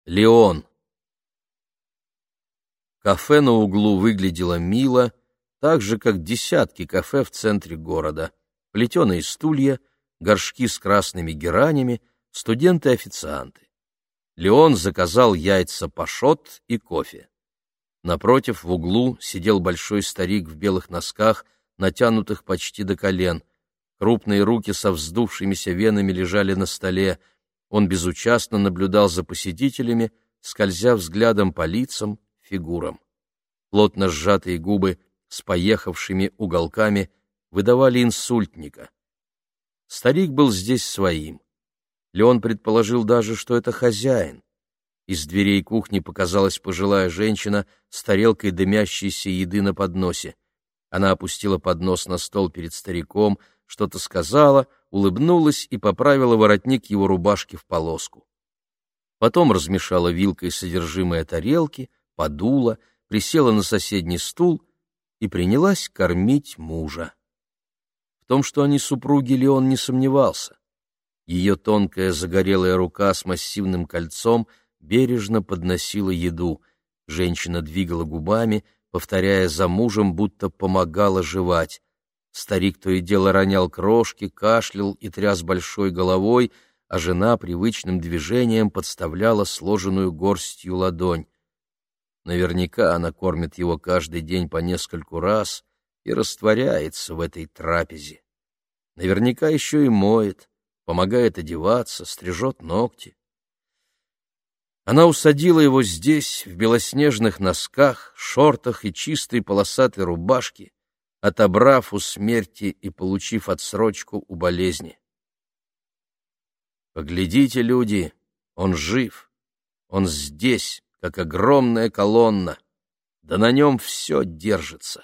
Леон. Кафе на углу выглядело мило, так же, как десятки кафе в центре города. Плетеные стулья, горшки с красными геранями, студенты-официанты. Леон заказал яйца пашот и кофе. Напротив, в углу, сидел большой старик в белых носках, натянутых почти до колен. Крупные руки со вздувшимися венами лежали на столе. Он безучастно наблюдал за посетителями, скользя взглядом по лицам, фигурам. Плотно сжатые губы с поехавшими уголками выдавали инсультника. Старик был здесь своим. Леон предположил даже, что это хозяин. Из дверей кухни показалась пожилая женщина с тарелкой дымящейся еды на подносе. Она опустила поднос на стол перед стариком, что-то сказала, улыбнулась и поправила воротник его рубашки в полоску. Потом размешала вилкой содержимое тарелки, подула, присела на соседний стул и принялась кормить мужа. В том, что они супруги, Леон не сомневался. Ее тонкая загорелая рука с массивным кольцом бережно подносила еду. Женщина двигала губами, повторяя за мужем, будто помогала жевать. Старик то и дело ронял крошки, кашлял и тряс большой головой, а жена привычным движением подставляла сложенную горстью ладонь. Наверняка она кормит его каждый день по нескольку раз и растворяется в этой трапезе. Наверняка еще и моет, помогает одеваться, стрижет ногти. Она усадила его здесь, в белоснежных носках, шортах и чистой полосатой рубашке, отобрав у смерти и получив отсрочку у болезни. Поглядите, люди, он жив, он здесь, как огромная колонна, да на нем все держится.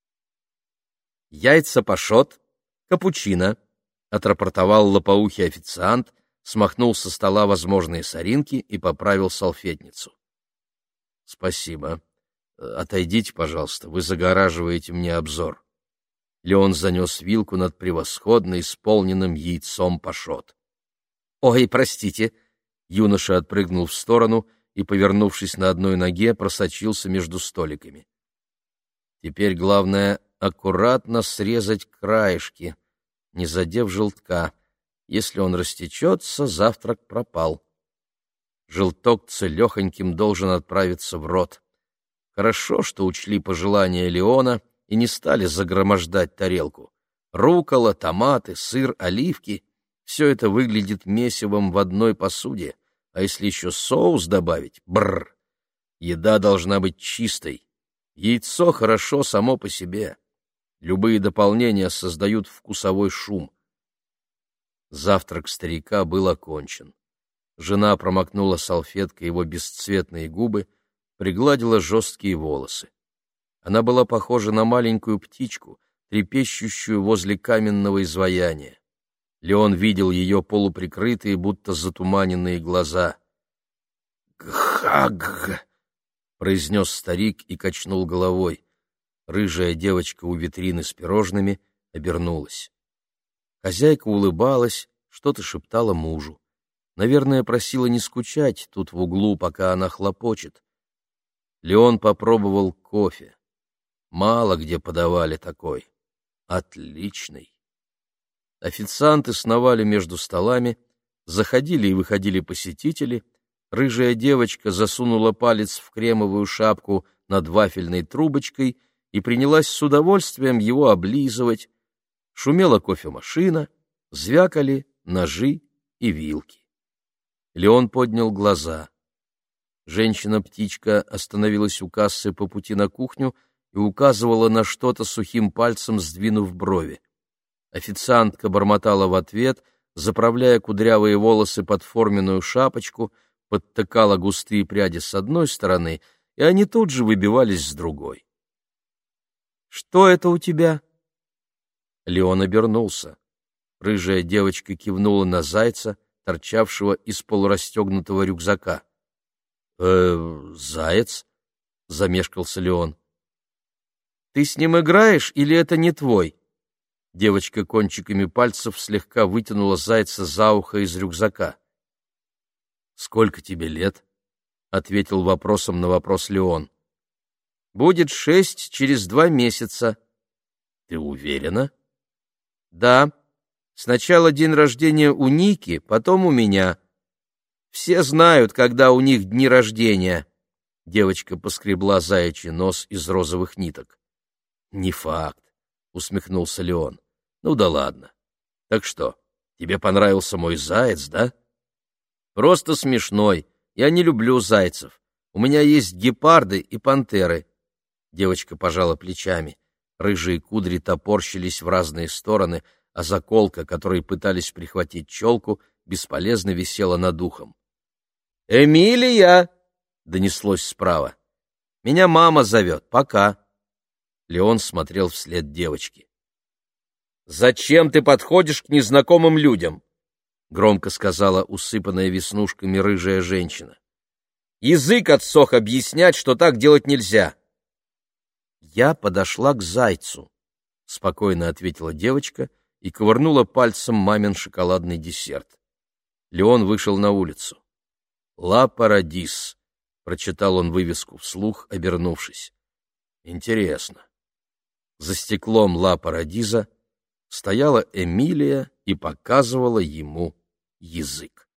Яйца пашот, капучино, отрапортовал лопоухий официант, смахнул со стола возможные соринки и поправил салфетницу. — Спасибо. Отойдите, пожалуйста, вы загораживаете мне обзор. Леон занес вилку над превосходно исполненным яйцом пашот. — Ой, простите! Юноша отпрыгнул в сторону и, повернувшись на одной ноге, просочился между столиками. Теперь главное — аккуратно срезать краешки, не задев желтка. Если он растечется, завтрак пропал. Желток целехоньким должен отправиться в рот. Хорошо, что учли пожелания Леона и не стали загромождать тарелку. Руккола, томаты, сыр, оливки — все это выглядит месивом в одной посуде, а если еще соус добавить — бррр! Еда должна быть чистой. Яйцо хорошо само по себе. Любые дополнения создают вкусовой шум. Завтрак старика был окончен. Жена промокнула салфеткой его бесцветные губы, пригладила жесткие волосы. Она была похожа на маленькую птичку, трепещущую возле каменного изваяния. Леон видел ее полуприкрытые, будто затуманенные глаза. «Гхаг!» — произнес старик и качнул головой. Рыжая девочка у витрины с пирожными обернулась. Хозяйка улыбалась, что-то шептала мужу. Наверное, просила не скучать тут в углу, пока она хлопочет. Леон попробовал кофе. Мало где подавали такой. Отличный. Официанты сновали между столами, заходили и выходили посетители. Рыжая девочка засунула палец в кремовую шапку над вафельной трубочкой и принялась с удовольствием его облизывать. Шумела кофемашина, звякали ножи и вилки. Леон поднял глаза. Женщина-птичка остановилась у кассы по пути на кухню и указывала на что-то сухим пальцем, сдвинув брови. Официантка бормотала в ответ, заправляя кудрявые волосы под форменную шапочку, подтыкала густые пряди с одной стороны, и они тут же выбивались с другой. «Что это у тебя?» Леон обернулся. Рыжая девочка кивнула на зайца, торчавшего из полурастегнутого рюкзака. Заяц?» — замешкался Леон. «Ты с ним играешь или это не твой?» Девочка кончиками пальцев слегка вытянула зайца за ухо из рюкзака. «Сколько тебе лет?» ответил вопросом на вопрос Леон. Будет 6 через 2 месяца. Ты уверена? Да. Сначала день рождения у Ники, потом у меня. Все знают, когда у них дни рождения. Девочка поскребла заячий нос из розовых ниток. Не факт, усмехнулся Леон. Ну да ладно. Так что, тебе понравился мой заяц, да? Просто смешной. Я не люблю зайцев. У меня есть гепарды и пантеры. Девочка пожала плечами. Рыжие кудри топорщились в разные стороны, а заколка, которой пытались прихватить челку, бесполезно висела над ухом. «Эмилия!» — донеслось справа. «Меня мама зовет. Пока». Леон смотрел вслед девочке. «Зачем ты подходишь к незнакомым людям?» — громко сказала усыпанная веснушками рыжая женщина. «Язык отсох объяснять, что так делать нельзя». «Я подошла к зайцу», — спокойно ответила девочка и ковырнула пальцем мамин шоколадный десерт. Леон вышел на улицу. «Ла Парадис», — прочитал он вывеску вслух, обернувшись. «Интересно». За стеклом Ла Парадиза стояла Эмилия и показывала ему язык.